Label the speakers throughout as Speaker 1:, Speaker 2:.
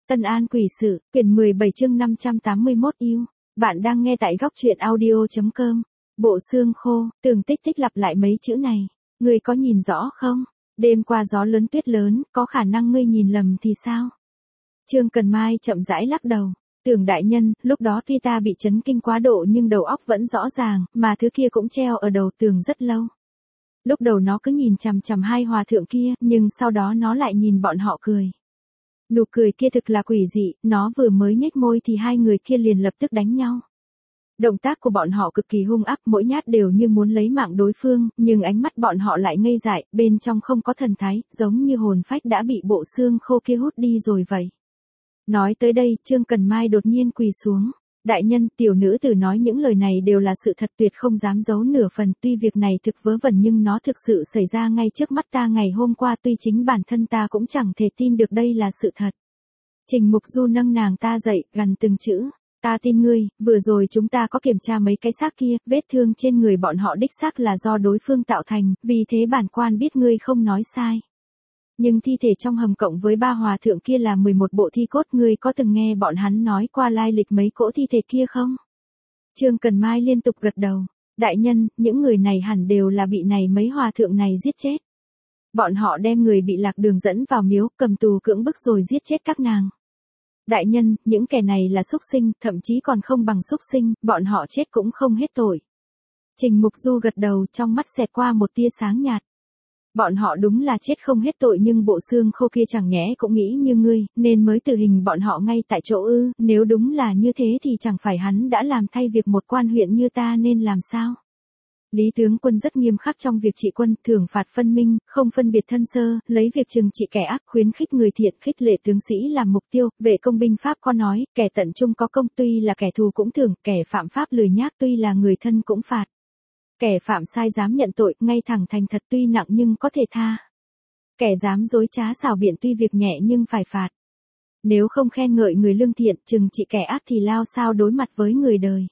Speaker 1: Tân An Quỷ Sự, quyển 17 chương 581 yêu. Bạn đang nghe tại góc truyện audio.com. Bộ xương khô, Tường Tích Tích lặp lại mấy chữ này. Ngươi có nhìn rõ không? Đêm qua gió lớn tuyết lớn, có khả năng ngươi nhìn lầm thì sao? Trương Cần Mai chậm rãi lắc đầu. Tưởng đại nhân, lúc đó tuy ta bị chấn kinh quá độ nhưng đầu óc vẫn rõ ràng, mà thứ kia cũng treo ở đầu tường rất lâu. Lúc đầu nó cứ nhìn chằm chằm hai hòa thượng kia, nhưng sau đó nó lại nhìn bọn họ cười. Nụ cười kia thực là quỷ dị, nó vừa mới nhếch môi thì hai người kia liền lập tức đánh nhau. Động tác của bọn họ cực kỳ hung ác, mỗi nhát đều như muốn lấy mạng đối phương, nhưng ánh mắt bọn họ lại ngây dại, bên trong không có thần thái, giống như hồn phách đã bị bộ xương khô kia hút đi rồi vậy. Nói tới đây, Trương Cần Mai đột nhiên quỳ xuống. Đại nhân, tiểu nữ tử nói những lời này đều là sự thật, tuyệt không dám giấu nửa phần, tuy việc này thực vớ vẩn nhưng nó thực sự xảy ra ngay trước mắt ta ngày hôm qua, tuy chính bản thân ta cũng chẳng thể tin được đây là sự thật. Trình Mục Du nâng nàng ta dậy, gằn từng chữ. Ta tin ngươi, vừa rồi chúng ta có kiểm tra mấy cái xác kia, vết thương trên người bọn họ đích xác là do đối phương tạo thành, vì thế bản quan biết ngươi không nói sai. Nhưng thi thể trong hầm cộng với ba hòa thượng kia là 11 bộ thi cốt, ngươi có từng nghe bọn hắn nói qua lai lịch mấy cỗ thi thể kia không? Trương Cần Mai liên tục gật đầu. Đại nhân, những người này hẳn đều là bị này mấy hòa thượng này giết chết. Bọn họ đem người bị lạc đường dẫn vào miếu, cầm tù cưỡng bức rồi giết chết các nàng. Đại nhân, những kẻ này là súc sinh, thậm chí còn không bằng súc sinh, bọn họ chết cũng không hết tội. Trình Mục Du gật đầu, trong mắt xẹt qua một tia sáng nhạt. Bọn họ đúng là chết không hết tội, nhưng bộ xương khô kia chẳng nhẽ cũng nghĩ như ngươi, nên mới tử hình bọn họ ngay tại chỗ ư? Nếu đúng là như thế thì chẳng phải hắn đã làm thay việc một quan huyện như ta nên làm sao? Lý tướng quân rất nghiêm khắc trong việc trị quân, thưởng phạt phân minh, không phân biệt thân sơ, lấy việc trừng trị kẻ ác, khuyến khích người thiện, khích lệ tướng sĩ làm mục tiêu. Vệ công binh pháp có nói, kẻ tận trung có công, tuy là kẻ thù cũng thưởng, kẻ phạm pháp lười nhác tuy là người thân cũng phạt. Kẻ phạm sai dám nhận tội, ngay thẳng thành thật tuy nặng nhưng có thể tha. Kẻ dám dối trá xảo biện tuy việc nhẹ nhưng phải phạt. Nếu không khen ngợi người lương thiện, trừng trị kẻ ác thì lao sao đối mặt với người đời.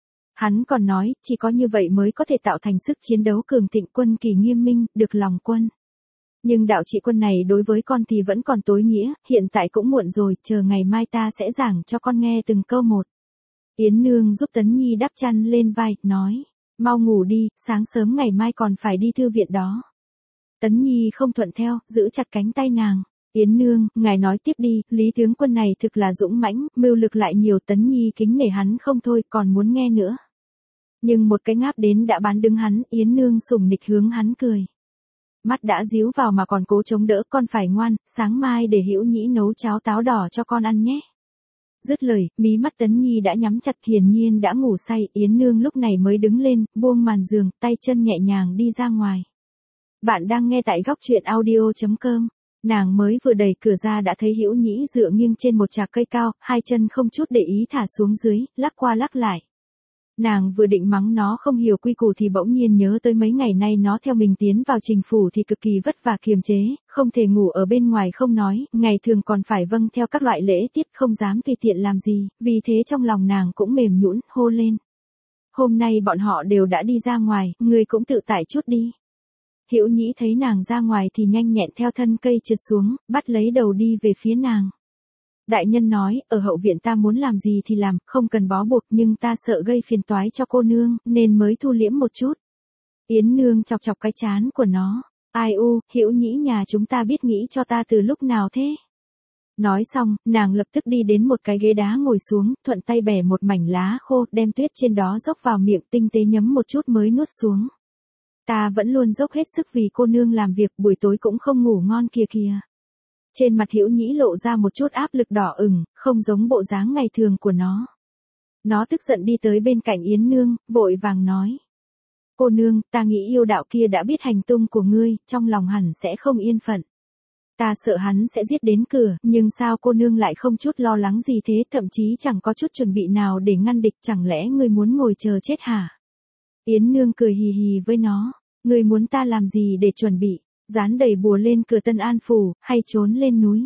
Speaker 1: Hắn còn nói, chỉ có như vậy mới có thể tạo thành sức chiến đấu cường thịnh, quân kỳ nghiêm minh, được lòng quân. Nhưng đạo trị quân này đối với con thì vẫn còn tối nghĩa, hiện tại cũng muộn rồi, chờ ngày mai ta sẽ giảng cho con nghe từng câu một. Yến Nương giúp Tấn Nhi đắp chăn lên vai, nói, mau ngủ đi, sáng sớm ngày mai còn phải đi thư viện đó. Tấn Nhi không thuận theo, giữ chặt cánh tay nàng. Yến Nương, ngài nói tiếp đi, Lý tướng quân này thực là dũng mãnh, mưu lực lại nhiều. Tấn Nhi kính nể hắn không thôi, còn muốn nghe nữa. Nhưng một cái ngáp đến đã bán đứng hắn, Yến Nương sủng nịch hướng hắn cười. Mắt đã díu vào mà còn cố chống đỡ, con phải ngoan, sáng mai để Hữu Nhĩ nấu cháo táo đỏ cho con ăn nhé. Dứt lời, mí mắt Tấn Nhi đã nhắm chặt, hiển nhiên đã ngủ say. Yến Nương lúc này mới đứng lên, buông màn giường, tay chân nhẹ nhàng đi ra ngoài. Bạn đang nghe tại góc truyện audio.com. Nàng mới vừa đẩy cửa ra đã thấy Hữu Nhĩ dựa nghiêng trên một trạc cây cao, hai chân không chút để ý thả xuống dưới, lắc qua lắc lại. Nàng vừa định mắng nó không hiểu quy củ thì bỗng nhiên nhớ tới mấy ngày nay nó theo mình tiến vào Trình phủ thì cực kỳ vất vả kiềm chế, không thể ngủ ở bên ngoài không nói, ngày thường còn phải vâng theo các loại lễ tiết, không dám tùy tiện làm gì, vì thế trong lòng nàng cũng mềm nhũn, hô lên. Hôm nay bọn họ đều đã đi ra ngoài, ngươi cũng tự tải chút đi. Hữu Nhĩ thấy nàng ra ngoài thì nhanh nhẹn theo thân cây trượt xuống, bắt lấy đầu đi về phía nàng. Đại nhân nói, ở hậu viện ta muốn làm gì thì làm, không cần bó buộc, nhưng ta sợ gây phiền toái cho cô nương, nên mới thu liễm một chút. Yến Nương chọc chọc cái trán của nó. Ai u, Hữu Nhĩ nhà chúng ta biết nghĩ cho ta từ lúc nào thế? Nói xong, nàng lập tức đi đến một cái ghế đá ngồi xuống, thuận tay bẻ một mảnh lá khô, đem tuyết trên đó dốc vào miệng, tinh tế nhấm một chút mới nuốt xuống. Ta vẫn luôn dốc hết sức vì cô nương làm việc, buổi tối cũng không ngủ ngon kìa kìa. Trên mặt Hữu Nhĩ lộ ra một chút áp lực đỏ ửng, không giống bộ dáng ngày thường của nó. Nó tức giận đi tới bên cạnh Yến Nương, vội vàng nói. Cô nương, ta nghĩ yêu đạo kia đã biết hành tung của ngươi, trong lòng hẳn sẽ không yên phận. Ta sợ hắn sẽ giết đến cửa, nhưng sao cô nương lại không chút lo lắng gì thế, thậm chí chẳng có chút chuẩn bị nào để ngăn địch, chẳng lẽ ngươi muốn ngồi chờ chết hả? Yến Nương cười hì hì với nó, ngươi muốn ta làm gì để chuẩn bị? Dán đầy bùa lên cửa Tân An phủ, hay trốn lên núi?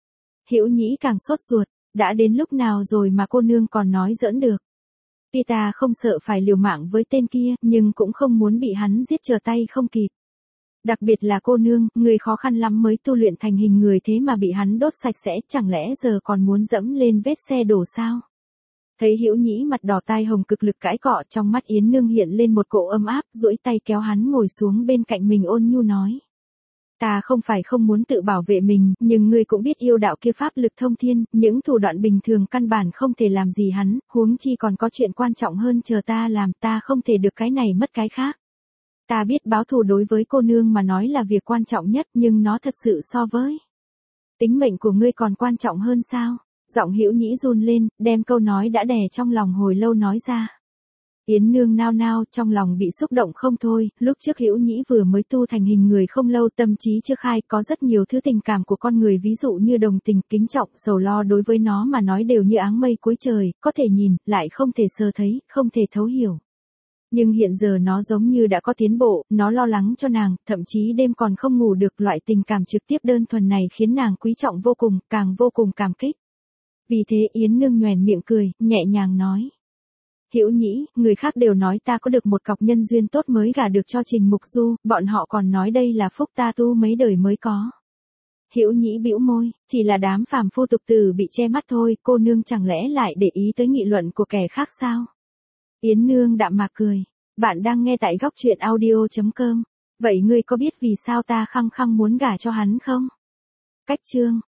Speaker 1: Hữu Nhĩ càng sốt ruột, đã đến lúc nào rồi mà cô nương còn nói giỡn được. Tuy ta không sợ phải liều mạng với tên kia, nhưng cũng không muốn bị hắn giết trở tay không kịp. Đặc biệt là cô nương, người khó khăn lắm mới tu luyện thành hình người thế mà bị hắn đốt sạch sẽ, chẳng lẽ giờ còn muốn dẫm lên vết xe đổ sao? Thấy Hữu Nhĩ mặt đỏ tai hồng cực lực cãi cọ, trong mắt Yến Nương hiện lên một cỗ ấm áp, duỗi tay kéo hắn ngồi xuống bên cạnh mình ôn nhu nói. Ta không phải không muốn tự bảo vệ mình, nhưng ngươi cũng biết yêu đạo kia pháp lực thông thiên, những thủ đoạn bình thường căn bản không thể làm gì hắn, huống chi còn có chuyện quan trọng hơn chờ ta làm, ta không thể được cái này mất cái khác. Ta biết báo thù đối với cô nương mà nói là việc quan trọng nhất, nhưng nó thật sự so với tính mệnh của ngươi còn quan trọng hơn sao? Giọng Hữu Nhĩ run lên, đem câu nói đã đè trong lòng hồi lâu nói ra. Yến Nương nao nao, trong lòng bị xúc động không thôi, lúc trước Hữu Nhĩ vừa mới tu thành hình người không lâu, tâm trí chưa khai, có rất nhiều thứ tình cảm của con người, ví dụ như đồng tình, kính trọng, sầu lo đối với nó mà nói đều như áng mây cuối trời, có thể nhìn, lại không thể sờ thấy, không thể thấu hiểu. Nhưng hiện giờ nó giống như đã có tiến bộ, nó lo lắng cho nàng, thậm chí đêm còn không ngủ được, loại tình cảm trực tiếp đơn thuần này khiến nàng quý trọng vô cùng, càng vô cùng cảm kích. Vì thế Yến Nương nhoẻn miệng cười, nhẹ nhàng nói. Hữu Nhĩ, người khác đều nói ta có được một cọc nhân duyên tốt mới gả được cho Trình Mục Du, bọn họ còn nói đây là phúc ta tu mấy đời mới có. Hữu Nhĩ bĩu môi, chỉ là đám phàm phu tục tử bị che mắt thôi, cô nương chẳng lẽ lại để ý tới nghị luận của kẻ khác sao? Yến Nương đạm mạc cười, bạn đang nghe tại góc truyện audio.com. Vậy ngươi có biết vì sao ta khăng khăng muốn gả cho hắn không? Cách chương